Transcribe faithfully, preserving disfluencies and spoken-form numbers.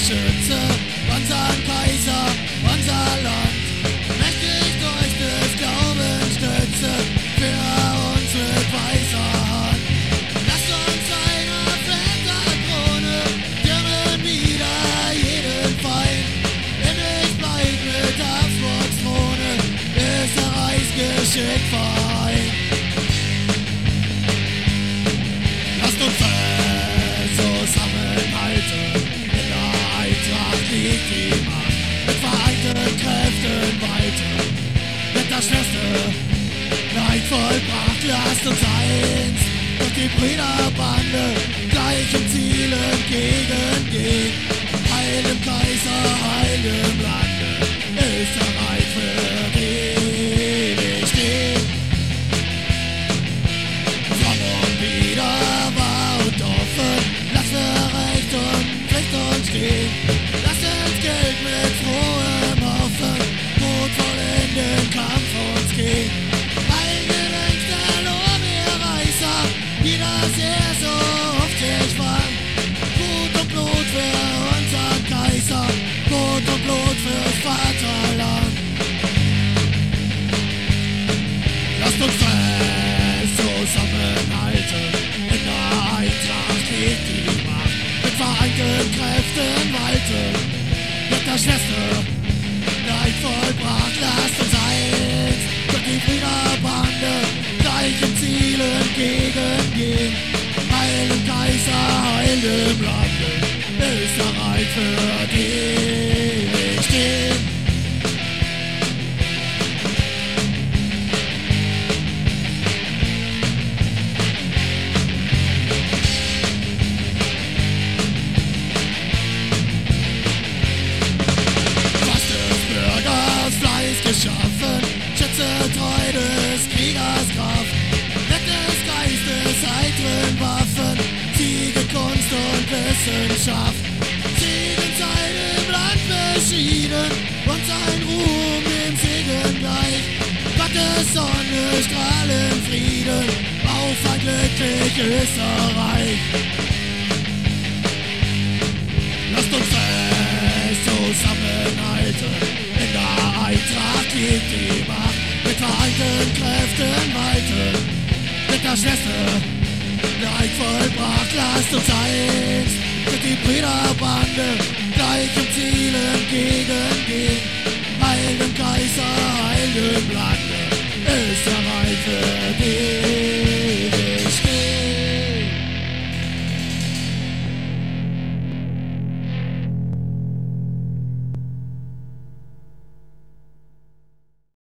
beschütze unseren Kaiser, unser Land. Mächtig durch des Glaubens stütze für uns mit weiser Hand. Lasst uns einer Väterkrone dirnen wieder jeden Feind. Ewig bleibt mit Habsburgs Throne Österreichs Geschick vereint. Lasst uns zusammenhalten, in der Eintracht liegt die Macht. Mit vereinten Kräften walten, wird das Schwerste Leid vollbracht. Lasst uns eins durch die Brüderbande gleich im Ziel entgegengehen. Heil dem Kaiser, heil dem Lande, Österreich wird ewig stehen. Fromm und wiederwahr und offen, lass für Recht und Pflicht uns stehen. Lass uns Geld mit frohem Hoffen, mutvoll in den Kampf uns gehen. Eingedenk der Lorbeerreißer, die das er so oft sich fand. Blut und Blut für unseren Kaiser, Blut und Blut fürs Vaterland. Lasst uns fest zusammenhalten, in der Eintracht liegt die Macht. Mit vereinten Kräften walten, wird das Schwerste Leid vollbracht. Lasst uns eins durch die Brüderbande gleich im Ziel entgegengehen. Heil dem Kaiser, heil dem Lande, Österreich wird ewig stehen. Geschaffen, schätze treu des Kriegers Kraft, Wett des Geistes, eitren Waffen, Siege, Kunst und Wissenschaft. Segen sei dem Land beschieden und sein Ruhm dem Segen gleich. Gottes Sonne strahlen Frieden auf ein glücklich Österreich. Lasst uns fest zusammenhalten, in der Eintracht liegt die Macht. Mit vereinten Kräften walten, wird das Schwerste Leid vollbracht. Lasst uns eins mit die Brüderbande gleich im Ziel entgegengehen. Heil dem Kaiser, heil dem Land.